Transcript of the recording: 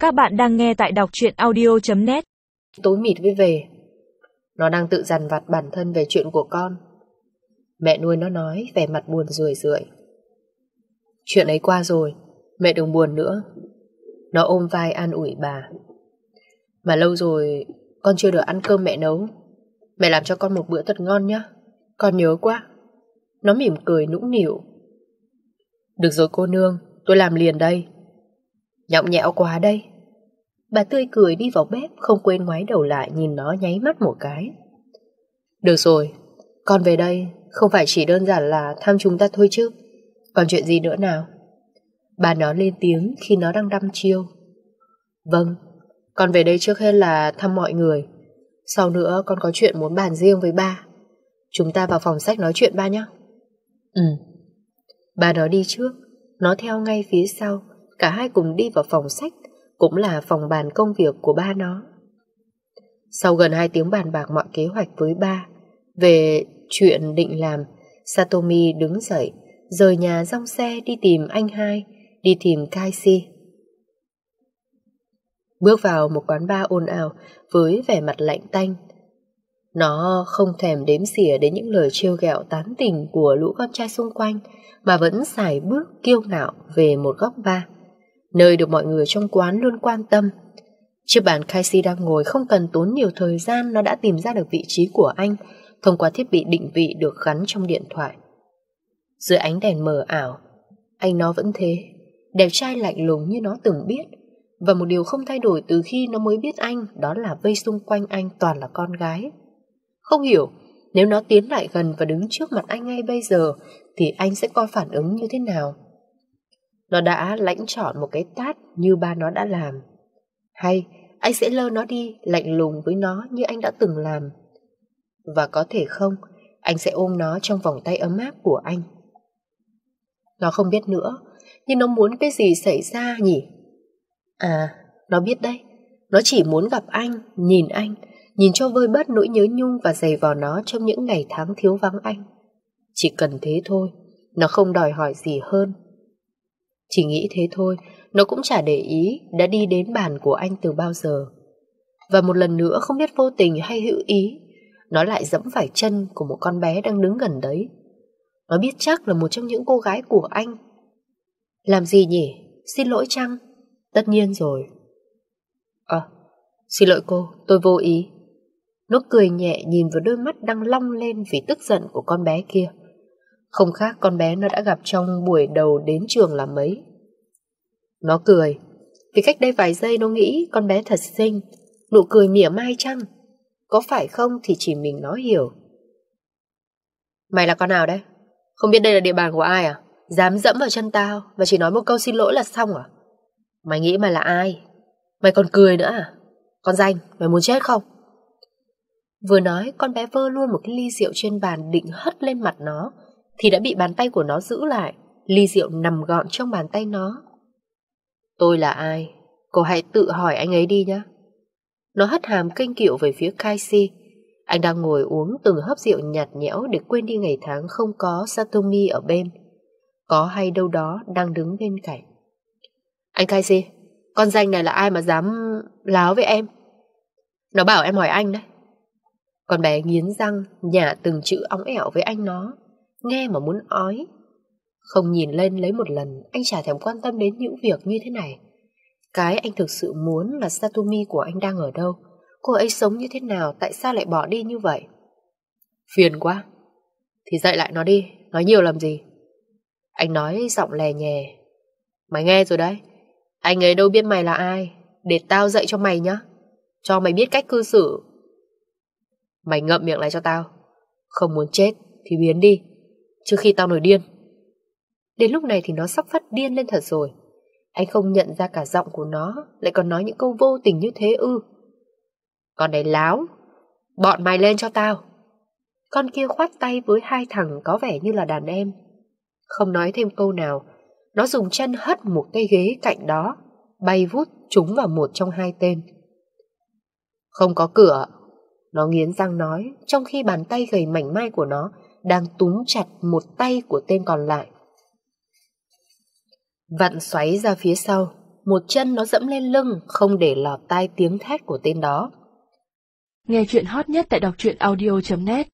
Các bạn đang nghe tại đọc truyện audio.net. Tối mịt mới về. Nó đang tự dằn vặt bản thân về chuyện của con. Mẹ nuôi nó nói vẻ mặt buồn rười rượi. Chuyện ấy qua rồi, mẹ đừng buồn nữa. Nó ôm vai an ủi bà. Mà lâu rồi con chưa được ăn cơm mẹ nấu. Mẹ làm cho con một bữa thật ngon nhá. Con nhớ quá. Nó mỉm cười nũng nịu. Được rồi cô nương, tôi làm liền đây. Nhõng nhẽo quá đây. Bà tươi cười đi vào bếp, không quên ngoái đầu lại nhìn nó nháy mắt một cái. Được rồi, con về đây không phải chỉ đơn giản là thăm chúng ta thôi chứ. Còn chuyện gì nữa nào? Bà nó lên tiếng khi nó đang đăm chiêu. Vâng, con về đây trước hết là thăm mọi người. Sau nữa con có chuyện muốn bàn riêng với ba. Chúng ta vào phòng sách nói chuyện ba nhé. Bà nó đi trước, nó theo ngay phía sau. Cả hai cùng đi vào phòng sách, cũng là phòng bàn công việc của ba nó. Sau gần 2 tiếng bàn bạc mọi kế hoạch với ba về chuyện định làm, Satomi đứng dậy, rời nhà dong xe đi tìm anh hai, đi tìm Kaishi. Bước vào một quán bar ồn ào với vẻ mặt lạnh tanh. Nó không thèm đếm xỉa đến những lời trêu ghẹo tán tỉnh của lũ con trai xung quanh, mà vẫn sải bước kiêu ngạo về một góc bar, nơi được mọi người trong quán luôn quan tâm. Chiếc bàn Kaishi đang ngồi không cần tốn nhiều thời gian, nó đã tìm ra được vị trí của anh thông qua thiết bị định vị được gắn trong điện thoại. Dưới ánh đèn mờ ảo, anh nó vẫn thế, đẹp trai lạnh lùng như nó từng biết. Và một điều không thay đổi từ khi nó mới biết anh, đó là vây xung quanh anh toàn là con gái. Không hiểu, nếu nó tiến lại gần và đứng trước mặt anh ngay bây giờ thì anh sẽ có phản ứng như thế nào. Nó đã lãnh trọn một cái tát như ba nó đã làm. Hay anh sẽ lơ nó đi, lạnh lùng với nó như anh đã từng làm. Và có thể không, anh sẽ ôm nó trong vòng tay ấm áp của anh. Nó không biết nữa, nhưng nó muốn cái gì xảy ra nhỉ? À, nó biết đấy. Nó chỉ muốn gặp anh, nhìn cho vơi bớt nỗi nhớ nhung và giày vò nó trong những ngày tháng thiếu vắng anh. Chỉ cần thế thôi, nó không đòi hỏi gì hơn. Chỉ nghĩ thế thôi, nó cũng chả để ý đã đi đến bàn của anh từ bao giờ. Và một lần nữa, không biết vô tình hay hữu ý, nó lại dẫm phải chân của một con bé đang đứng gần đấy. Nó biết chắc là một trong những cô gái của anh. Làm gì nhỉ? Xin lỗi chăng? Tất nhiên rồi. Xin lỗi cô, tôi vô ý. Nó cười nhẹ nhìn vào đôi mắt đang long lên vì tức giận của con bé kia. Không khác con bé nó đã gặp trong buổi đầu đến trường là mấy. Nó cười vì cách đây vài giây nó nghĩ con bé thật xinh, nụ cười mỉa mai chăng? Có phải không thì chỉ mình nó hiểu. Mày là con nào đấy? Không biết đây là địa bàn của ai à? Dám dẫm vào chân tao và chỉ nói một câu xin lỗi là xong à? Mày nghĩ mày là ai? Mày còn cười nữa à? Con danh, mày muốn chết không? Vừa nói, con bé vơ luôn một cái ly rượu trên bàn định hất lên mặt nó thì đã bị bàn tay của nó giữ lại. Ly rượu nằm gọn trong bàn tay nó. Tôi là ai? Cô hãy tự hỏi anh ấy đi nhé. Nó hất hàm kênh kiệu về phía Kaishi. Anh đang ngồi uống từng hớp rượu nhạt nhẽo để quên đi ngày tháng không có Satomi ở bên. Có hay đâu đó đang đứng bên cạnh. Anh Kaishi, con danh này là ai mà dám láo với em? Nó bảo em hỏi anh đấy. Con bé nghiến răng nhả từng chữ óng ẻo với anh nó, nghe mà muốn ói. Không nhìn lên lấy một lần, anh chả thèm quan tâm đến những việc như thế này. Cái anh thực sự muốn là Satomi của anh đang ở đâu, cô ấy sống như thế nào, tại sao lại bỏ đi như vậy. Phiền quá. Thì dạy lại nó đi, nói nhiều làm gì. Anh nói giọng lè nhè. Mày nghe rồi đấy, anh ấy đâu biết mày là ai, để tao dạy cho mày nhá, cho mày biết cách cư xử. Mày ngậm miệng lại cho tao. Không muốn chết thì biến đi, trước khi tao nổi điên. Đến lúc này thì nó sắp phát điên lên thật rồi. Anh không nhận ra cả giọng của nó lại còn nói những câu vô tình như thế ư? Con này láo, bọn mày lên cho tao. Con kia khoát tay với hai thằng có vẻ như là đàn em. Không nói thêm câu nào, nó dùng chân hất một cây ghế cạnh đó, bay vút trúng vào một trong hai tên. Không có cửa, nó nghiến răng nói, trong khi bàn tay gầy mảnh mai của nó đang túm chặt một tay của tên còn lại. Vặn xoáy ra phía sau, một chân nó dẫm lên lưng, không để lọt tai tiếng thét của tên đó. Nghe chuyện hot nhất tại đọc truyện audio.net